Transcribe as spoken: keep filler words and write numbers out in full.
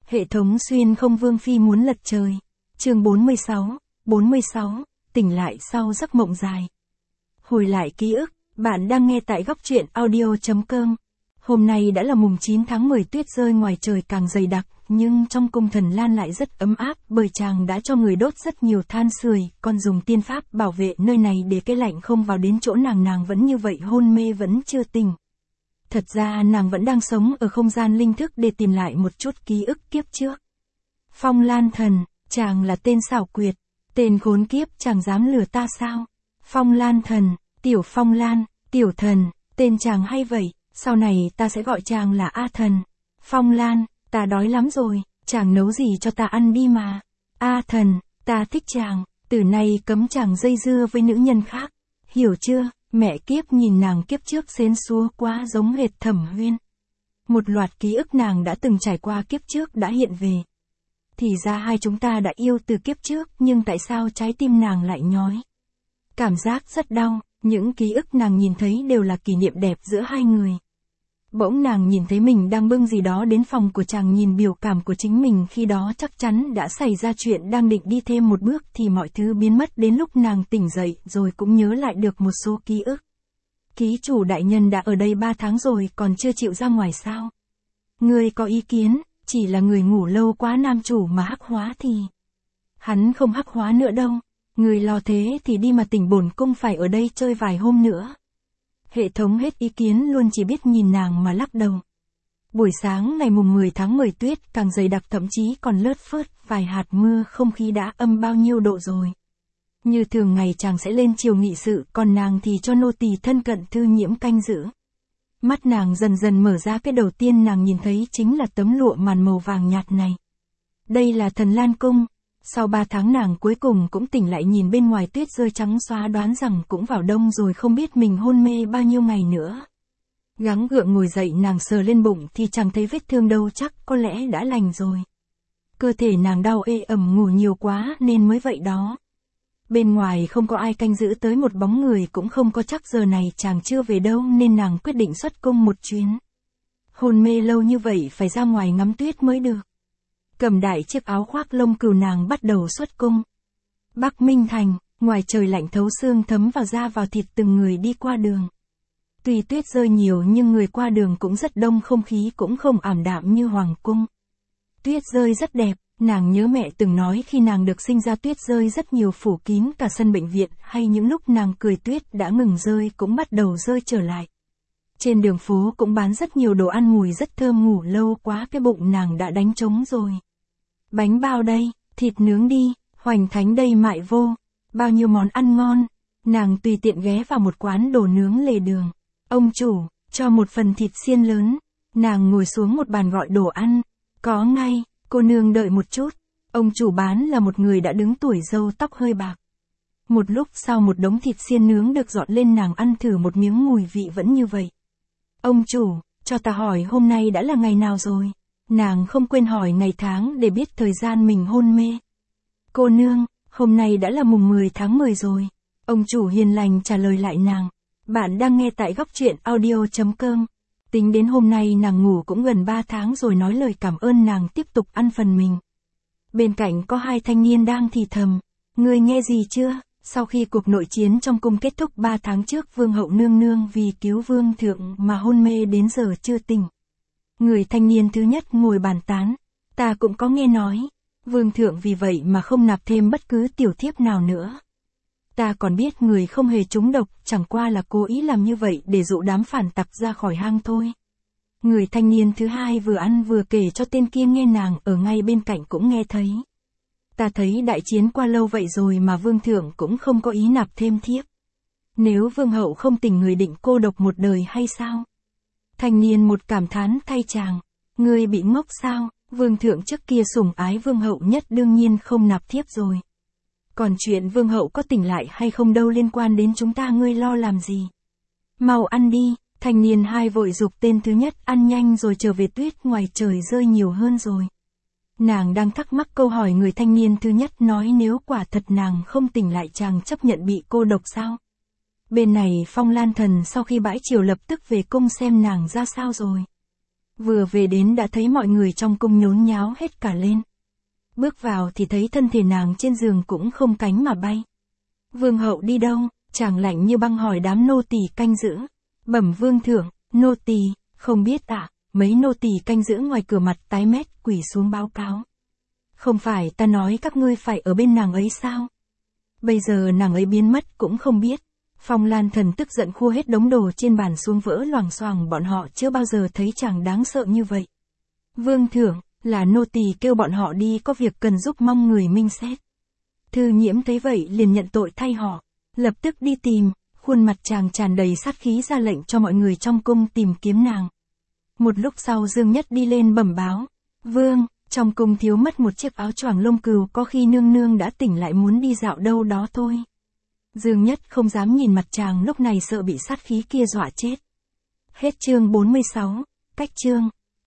Hệ thống xuyên không vương phi muốn lật trời. Chương bốn mươi sáu, bốn mươi sáu, tỉnh lại sau giấc mộng dài. Hồi lại ký ức, bạn đang nghe tại góc truyện audio chấm com. Hôm nay đã là mùng chín tháng mười, tuyết rơi ngoài trời càng dày đặc, nhưng trong cung Thần Lan lại rất ấm áp bởi chàng đã cho người đốt rất nhiều than sưởi, còn dùng tiên pháp bảo vệ nơi này để cái lạnh không vào đến chỗ nàng. Nàng vẫn như vậy, hôn mê vẫn chưa tỉnh. Thật ra nàng vẫn đang sống ở không gian linh thức để tìm lại một chút ký ức kiếp trước. Phong Lan Thần, chàng là tên xảo quyệt, tên khốn kiếp, chàng dám lừa ta sao? Phong Lan Thần, Tiểu Phong Lan, Tiểu Thần, tên chàng hay vậy, sau này ta sẽ gọi chàng là A Thần. Phong Lan, ta đói lắm rồi, chàng nấu gì cho ta ăn đi mà. A Thần, ta thích chàng, từ nay cấm chàng dây dưa với nữ nhân khác, hiểu chưa? Mẹ kiếp, nhìn nàng kiếp trước xến xúa quá giống hệt Thẩm Huyên. Một loạt ký ức nàng đã từng trải qua kiếp trước đã hiện về. Thì ra hai chúng ta đã yêu từ kiếp trước, nhưng tại sao trái tim nàng lại nhói? Cảm giác rất đau, những ký ức nàng nhìn thấy đều là kỷ niệm đẹp giữa hai người. Bỗng nàng nhìn thấy mình đang bưng gì đó đến phòng của chàng, nhìn biểu cảm của chính mình khi đó chắc chắn đã xảy ra chuyện, đang định đi thêm một bước thì mọi thứ biến mất. Đến lúc nàng tỉnh dậy rồi cũng nhớ lại được một số ký ức. Ký chủ đại nhân đã ở đây ba tháng rồi còn chưa chịu ra ngoài sao? Ngươi có ý kiến, chỉ là người ngủ lâu quá nam chủ mà hắc hóa thì... Hắn không hắc hóa nữa đâu, người lo thế thì đi mà tỉnh, bổn cung phải ở đây chơi vài hôm nữa. Hệ thống hết ý kiến luôn, chỉ biết nhìn nàng mà lắc đầu. Buổi sáng ngày mùng mười tháng mười, tuyết càng dày đặc, thậm chí còn lất phớt vài hạt mưa, không khí đã âm bao nhiêu độ rồi. Như thường ngày chàng sẽ lên triều nghị sự, còn nàng thì cho nô tỳ thân cận Thư Nhiễm canh giữ. Mắt nàng dần dần mở ra, cái đầu tiên nàng nhìn thấy chính là tấm lụa màn màu vàng nhạt này. Đây là Thần Lan Cung. Sau ba tháng nàng cuối cùng cũng tỉnh lại, nhìn bên ngoài tuyết rơi trắng xóa, đoán rằng cũng vào đông rồi, không biết mình hôn mê bao nhiêu ngày nữa. Gắng gượng ngồi dậy, nàng sờ lên bụng thì chẳng thấy vết thương đâu, chắc có lẽ đã lành rồi. Cơ thể nàng đau ê ẩm, ngủ nhiều quá nên mới vậy đó. Bên ngoài không có ai canh giữ, tới một bóng người cũng không có, chắc giờ này chàng chưa về đâu nên nàng quyết định xuất cung một chuyến. Hôn mê lâu như vậy phải ra ngoài ngắm tuyết mới được. Cầm đại chiếc áo khoác lông cừu, nàng bắt đầu xuất cung. Bắc Minh Thành, ngoài trời lạnh thấu xương, thấm vào da vào thịt từng người đi qua đường. Tuy tuyết rơi nhiều nhưng người qua đường cũng rất đông, không khí cũng không ảm đạm như hoàng cung. Tuyết rơi rất đẹp, nàng nhớ mẹ từng nói khi nàng được sinh ra tuyết rơi rất nhiều, phủ kín cả sân bệnh viện, hay những lúc nàng cười tuyết đã ngừng rơi cũng bắt đầu rơi trở lại. Trên đường phố cũng bán rất nhiều đồ ăn, mùi rất thơm, ngủ lâu quá cái bụng nàng đã đánh trống rồi. Bánh bao đây, thịt nướng đi, hoành thánh đây mại vô, bao nhiêu món ăn ngon. Nàng tùy tiện ghé vào một quán đồ nướng lề đường. Ông chủ, cho một phần thịt xiên lớn. Nàng ngồi xuống một bàn gọi đồ ăn. Có ngay, cô nương đợi một chút. Ông chủ bán là một người đã đứng tuổi, râu tóc hơi bạc. Một lúc sau một đống thịt xiên nướng được dọn lên, nàng ăn thử một miếng, mùi vị vẫn như vậy. Ông chủ, cho ta hỏi hôm nay đã là ngày nào rồi? Nàng không quên hỏi ngày tháng để biết thời gian mình hôn mê. Cô nương, hôm nay đã là mùng mười tháng mười rồi. Ông chủ hiền lành trả lời lại nàng. Bạn đang nghe tại góc truyện audio chấm com. Tính đến hôm nay nàng ngủ cũng gần ba tháng rồi, nói lời cảm ơn, nàng tiếp tục ăn phần mình. Bên cạnh có hai thanh niên đang thì thầm. Ngươi nghe gì chưa? Sau khi cuộc nội chiến trong cung kết thúc ba tháng trước, vương hậu nương nương vì cứu vương thượng mà hôn mê đến giờ chưa tỉnh. Người thanh niên thứ nhất ngồi bàn tán. Ta cũng có nghe nói. Vương thượng vì vậy mà không nạp thêm bất cứ tiểu thiếp nào nữa. Ta còn biết người không hề trúng độc, chẳng qua là cố ý làm như vậy để dụ đám phản tặc ra khỏi hang thôi. Người thanh niên thứ hai vừa ăn vừa kể cho tên kia nghe, nàng ở ngay bên cạnh cũng nghe thấy. Ta thấy đại chiến qua lâu vậy rồi mà vương thượng cũng không có ý nạp thêm thiếp. Nếu vương hậu không tỉnh, người định cô độc một đời hay sao? Thanh niên một cảm thán thay chàng. Ngươi bị ngốc sao? Vương thượng trước kia sủng ái vương hậu nhất, đương nhiên không nạp thiếp rồi. Còn chuyện vương hậu có tỉnh lại hay không đâu liên quan đến chúng ta, ngươi lo làm gì? Mau ăn đi. Thanh niên hai vội giục tên thứ nhất ăn nhanh rồi trở về, tuyết ngoài trời rơi nhiều hơn rồi. Nàng đang thắc mắc câu hỏi người thanh niên thứ nhất nói, nếu quả thật nàng không tỉnh lại, chàng chấp nhận bị cô độc sao? Bên này Phong Lan Thần sau khi bãi triều lập tức về cung xem nàng ra sao rồi. Vừa về đến đã thấy mọi người trong cung nhốn nháo hết cả lên. Bước vào thì thấy thân thể nàng trên giường cũng không cánh mà bay. Vương hậu đi đâu? Chàng lạnh như băng hỏi đám nô tỳ canh giữ. Bẩm vương thượng, nô tỳ, không biết ạ. Mấy nô tỳ canh giữ ngoài cửa mặt tái mét quỳ xuống báo cáo. Không phải ta nói các ngươi phải ở bên nàng ấy sao? Bây giờ nàng ấy biến mất cũng không biết. Phong Lan Thần tức giận khua hết đống đồ trên bàn xuống vỡ loảng xoảng, bọn họ chưa bao giờ thấy chàng đáng sợ như vậy. Vương thượng, là nô tỳ kêu bọn họ đi có việc cần giúp, mong người minh xét. Thư Nhiễm thấy vậy liền nhận tội thay họ, lập tức đi tìm, khuôn mặt chàng tràn đầy sát khí ra lệnh cho mọi người trong cung tìm kiếm nàng. Một lúc sau Dương Nhất đi lên bẩm báo, vương, trong cung thiếu mất một chiếc áo choàng lông cừu, có khi nương nương đã tỉnh lại muốn đi dạo đâu đó thôi. Dương Nhất không dám nhìn mặt chàng lúc này, sợ bị sát khí kia dọa chết. Hết chương bốn mươi sáu, cách chương.